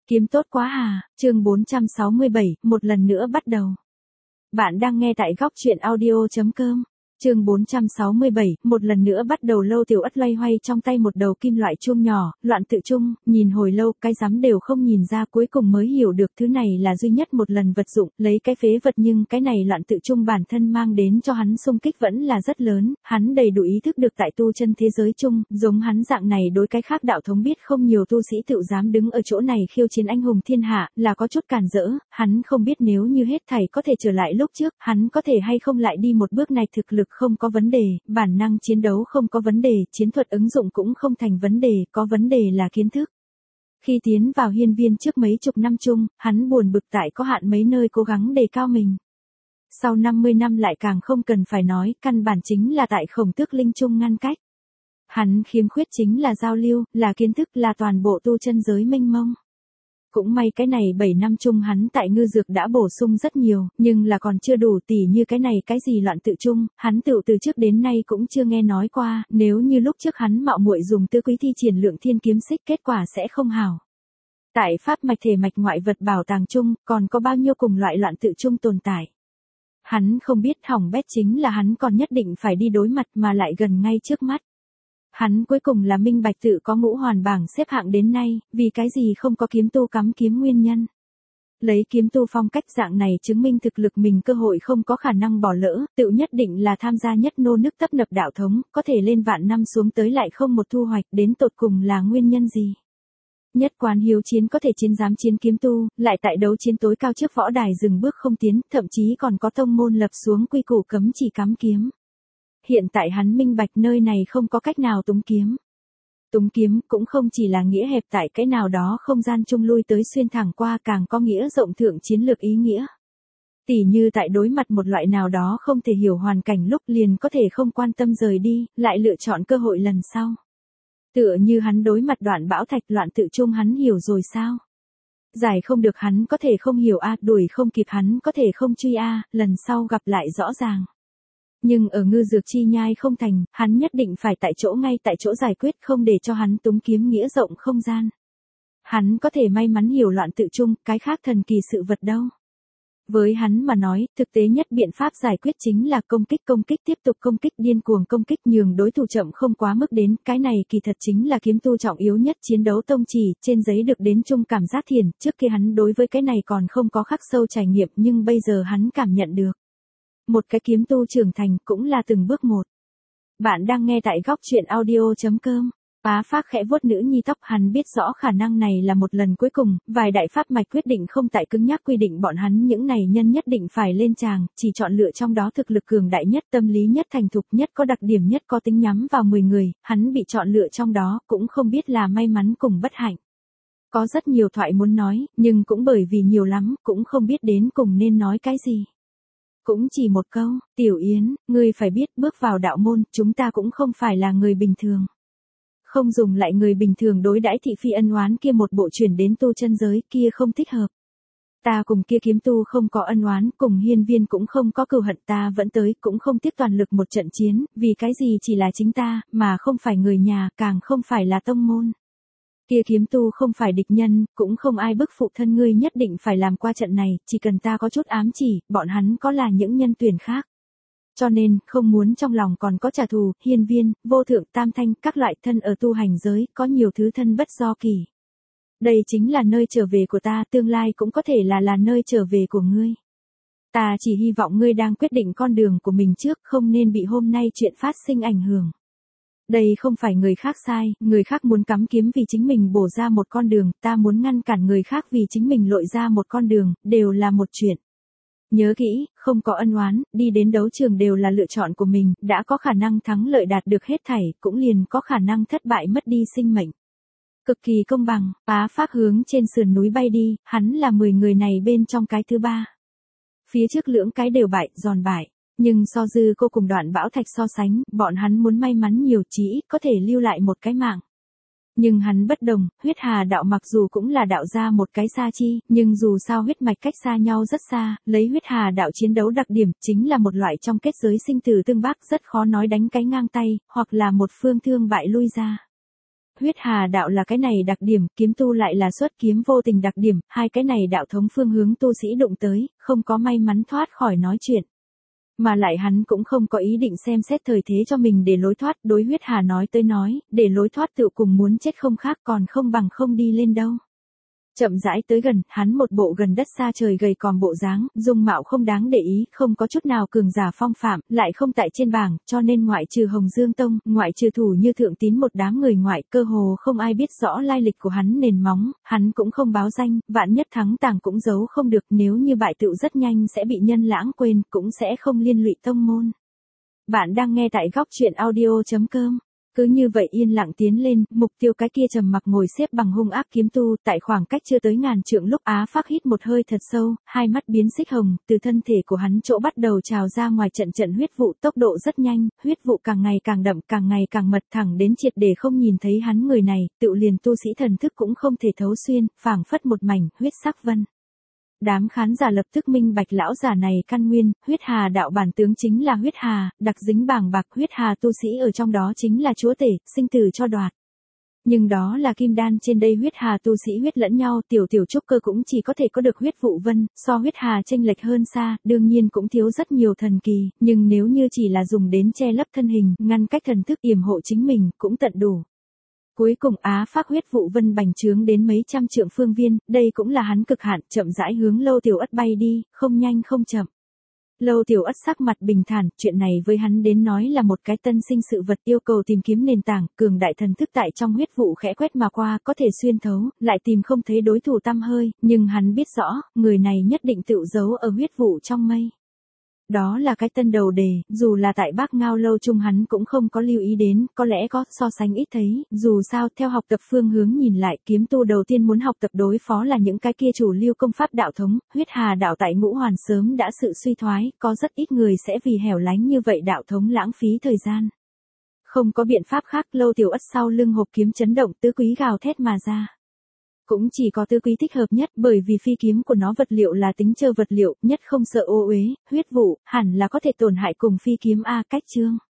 Kiếm tốt quá à, chương 467, một lần nữa bắt đầu. Bạn đang nghe tại góc truyện audio.com. Chương 467, một lần nữa bắt đầu. Lâu Tiểu Ất loay hoay trong tay một đầu kim loại chuông nhỏ, loạn tự trung, nhìn hồi lâu, cái rắm đều không nhìn ra, cuối cùng mới hiểu được thứ này là duy nhất một lần vật dụng, lấy cái phế vật, nhưng cái này loạn tự trung bản thân mang đến cho hắn xung kích vẫn là rất lớn, hắn đầy đủ ý thức được tại tu chân thế giới chung, giống hắn dạng này đối cái khác đạo thống biết không nhiều tu sĩ tự dám đứng ở chỗ này khiêu chiến anh hùng thiên hạ, là có chút cản rỡ, hắn không biết nếu như hết thảy có thể trở lại lúc trước, hắn có thể hay không lại đi một bước này. Thực lực không có vấn đề, bản năng chiến đấu không có vấn đề, chiến thuật ứng dụng cũng không thành vấn đề, có vấn đề là kiến thức. Khi tiến vào hiên viên trước mấy chục năm chung, hắn buồn bực tại có hạn mấy nơi cố gắng đề cao mình. Sau 50 năm lại càng không cần phải nói, căn bản chính là tại Khổng Tước Linh chung ngăn cách. Hắn khiếm khuyết chính là giao lưu, là kiến thức, là toàn bộ tu chân giới mênh mông. Cũng may cái này 7 năm chung hắn tại ngư dược đã bổ sung rất nhiều, nhưng là còn chưa đủ, tỉ như cái này cái gì loạn tự chung, hắn tự từ trước đến nay cũng chưa nghe nói qua, nếu như lúc trước hắn mạo muội dùng tứ quý thi triển Lượng Thiên kiếm xích, kết quả sẽ không hảo. Tại pháp mạch thể mạch ngoại vật bảo tàng chung, còn có bao nhiêu cùng loại loạn tự chung tồn tại. Hắn không biết, hỏng bét chính là hắn còn nhất định phải đi đối mặt mà lại gần ngay trước mắt. Hắn cuối cùng là minh bạch tự có ngũ hoàn bảng xếp hạng đến nay, vì cái gì không có kiếm tu cắm kiếm nguyên nhân. Lấy kiếm tu phong cách dạng này chứng minh thực lực mình cơ hội không có khả năng bỏ lỡ, tự nhất định là tham gia nhất nô nức tấp nập đạo thống, có thể lên vạn năm xuống tới lại không một thu hoạch, đến tột cùng là nguyên nhân gì. Nhất quán hiếu chiến có thể chiến dám chiến kiếm tu, lại tại đấu chiến tối cao trước võ đài dừng bước không tiến, thậm chí còn có tông môn lập xuống quy củ cấm chỉ cắm kiếm. Hiện tại hắn minh bạch nơi này không có cách nào túng kiếm. Túng kiếm cũng không chỉ là nghĩa hẹp tại cái nào đó không gian chung lui tới xuyên thẳng qua, càng có nghĩa rộng thượng chiến lược ý nghĩa. Tỉ như tại đối mặt một loại nào đó không thể hiểu hoàn cảnh lúc liền có thể không quan tâm rời đi, lại lựa chọn cơ hội lần sau. Tựa như hắn đối mặt Đoạn Bão Thạch loạn tự chung, hắn hiểu rồi sao? Giải không được hắn có thể không hiểu a, đuổi không kịp hắn có thể không truy a, lần sau gặp lại rõ ràng. Nhưng ở ngư dược chi nhai không thành, hắn nhất định phải tại chỗ ngay tại chỗ giải quyết, không để cho hắn túng kiếm nghĩa rộng không gian. Hắn có thể may mắn hiểu loạn tự chung, cái khác thần kỳ sự vật đâu. Với hắn mà nói, thực tế nhất biện pháp giải quyết chính là công kích tiếp tục công kích, điên cuồng công kích, nhường đối thủ chậm không quá mức đến, cái này kỳ thật chính là kiếm tu trọng yếu nhất chiến đấu tông chỉ, trên giấy được đến chung cảm giác thiền, trước kia hắn đối với cái này còn không có khắc sâu trải nghiệm, nhưng bây giờ hắn cảm nhận được. Một cái kiếm tu trưởng thành cũng là từng bước một. Bạn đang nghe tại góc truyện audio.com. Phá Phác khẽ vuốt nữ nhi tóc, hắn biết rõ khả năng này là một lần cuối cùng, vài đại pháp mạch quyết định không tại cứng nhắc quy định bọn hắn những này nhân nhất định phải lên tràng, chỉ chọn lựa trong đó thực lực cường đại nhất, tâm lý nhất thành thục nhất, có đặc điểm nhất, có tính nhắm vào 10 người, hắn bị chọn lựa trong đó, cũng không biết là may mắn cùng bất hạnh. Có rất nhiều thoại muốn nói, nhưng cũng bởi vì nhiều lắm, cũng không biết đến cùng nên nói cái gì. Cũng chỉ một câu, Tiểu Yến, ngươi phải biết bước vào đạo môn, chúng ta cũng không phải là người bình thường. Không dùng lại người bình thường đối đãi thị phi ân oán kia một bộ chuyển đến tu chân giới, kia không thích hợp. Ta cùng kia kiếm tu không có ân oán, cùng hiên viên cũng không có cừu hận, ta vẫn tới, cũng không tiếc toàn lực một trận chiến, vì cái gì chỉ là chính ta, mà không phải người nhà, càng không phải là tông môn. Kia kiếm tu không phải địch nhân, cũng không ai bức phụ thân ngươi nhất định phải làm qua trận này, chỉ cần ta có chút ám chỉ, bọn hắn có là những nhân tuyển khác. Cho nên, không muốn trong lòng còn có trả thù, hiên viên, vô thượng, tam thanh, các loại thân ở tu hành giới, có nhiều thứ thân bất do kỳ. Đây chính là nơi trở về của ta, tương lai cũng có thể là nơi trở về của ngươi. Ta chỉ hy vọng ngươi đang quyết định con đường của mình trước, không nên bị hôm nay chuyện phát sinh ảnh hưởng. Đây không phải người khác sai, người khác muốn cắm kiếm vì chính mình bổ ra một con đường, ta muốn ngăn cản người khác vì chính mình lội ra một con đường, đều là một chuyện. Nhớ kỹ, không có ân oán, đi đến đấu trường đều là lựa chọn của mình, đã có khả năng thắng lợi đạt được hết thảy, cũng liền có khả năng thất bại mất đi sinh mệnh. Cực kỳ công bằng, Phá Phác hướng trên sườn núi bay đi, hắn là 10 người này bên trong cái thứ 3. Phía trước lưỡng cái đều bại, giòn bại. Nhưng so dư cô cùng Đoạn Bão Thạch so sánh, bọn hắn muốn may mắn nhiều, chí ít có thể lưu lại một cái mạng. Nhưng hắn bất đồng, huyết hà đạo mặc dù cũng là đạo ra một cái xa chi, nhưng dù sao huyết mạch cách xa nhau rất xa, lấy huyết hà đạo chiến đấu đặc điểm, chính là một loại trong kết giới sinh tử tương bác, rất khó nói đánh cái ngang tay, hoặc là một phương thương bại lui ra. huyết hà đạo là cái này đặc điểm, kiếm tu lại là xuất kiếm vô tình đặc điểm, hai cái này đạo thống phương hướng tu sĩ đụng tới, không có may mắn thoát khỏi nói chuyện. Mà lại hắn cũng không có ý định xem xét thời thế cho mình để lối thoát, đối huyết hà nói tới nói, để lối thoát tự cùng muốn chết không khác còn không bằng không đi lên đâu. Chậm rãi tới gần, hắn một bộ gần đất xa trời gầy còm bộ dáng, dung mạo không đáng để ý, không có chút nào cường giả phong phạm, lại không tại trên bảng, cho nên ngoại trừ Hồng Dương Tông, ngoại trừ thủ như thượng tín một đám người ngoại, cơ hồ không ai biết rõ lai lịch của hắn nền móng, hắn cũng không báo danh, vạn nhất thắng tàng cũng giấu không được, nếu như bại tựu rất nhanh sẽ bị nhân lãng quên, cũng sẽ không liên lụy tông môn. Bạn đang nghe tại góc truyện audio.com. Cứ như vậy yên lặng tiến lên, mục tiêu cái kia trầm mặc ngồi xếp bằng hung ác kiếm tu, tại khoảng cách chưa tới ngàn trượng lúc Á Phác hít một hơi thật sâu, hai mắt biến xích hồng, từ thân thể của hắn chỗ bắt đầu trào ra ngoài trận trận huyết vụ, tốc độ rất nhanh, huyết vụ càng ngày càng đậm, càng ngày càng mật, thẳng đến triệt để không nhìn thấy hắn người này, tự liền tu sĩ thần thức cũng không thể thấu xuyên, phảng phất một mảnh huyết sắc vân. Đám khán giả lập tức minh bạch lão giả này căn nguyên, huyết hà đạo bản tướng chính là huyết hà, đặc dính bàng bạc, huyết hà tu sĩ ở trong đó chính là chúa tể, sinh tử cho đoạt. Nhưng đó là kim đan, trên đây huyết hà tu sĩ huyết lẫn nhau, tiểu trúc cơ cũng chỉ có thể có được huyết vụ vân, so huyết hà chênh lệch hơn xa, đương nhiên cũng thiếu rất nhiều thần kỳ, nhưng nếu như chỉ là dùng đến che lấp thân hình, ngăn cách thần thức yểm hộ chính mình, cũng tận đủ. Cuối cùng Á Phác huyết vụ vân bành trướng đến mấy trăm trượng phương viên, đây cũng là hắn cực hạn, chậm rãi hướng Lâu Tiểu Ất bay đi, không nhanh không chậm. Lâu Tiểu Ất sắc mặt bình thản, chuyện này với hắn đến nói là một cái tân sinh sự vật, yêu cầu tìm kiếm nền tảng, cường đại thần thức tại trong huyết vụ khẽ quét mà qua, có thể xuyên thấu, lại tìm không thấy đối thủ tăm hơi, nhưng hắn biết rõ, người này nhất định tự giấu ở huyết vụ trong mây. Đó là cái tân đầu đề, dù là tại Bác Ngao lâu chung hắn cũng không có lưu ý đến, có lẽ có, so sánh ít thấy, dù sao theo học tập phương hướng nhìn lại, kiếm tu đầu tiên muốn học tập đối phó là những cái kia chủ lưu công pháp đạo thống, huyết hà đạo tại Ngũ Hoàn sớm đã sự suy thoái, có rất ít người sẽ vì hẻo lánh như vậy đạo thống lãng phí thời gian. Không có biện pháp khác, Lâu Tiểu Ất sau lưng hộp kiếm chấn động, tứ quý gào thét mà ra. Cũng chỉ có tứ quý thích hợp nhất, bởi vì phi kiếm của nó vật liệu là tính trơ vật liệu, nhất không sợ ô uế, huyết vụ, hẳn là có thể tổn hại cùng phi kiếm a cách chương.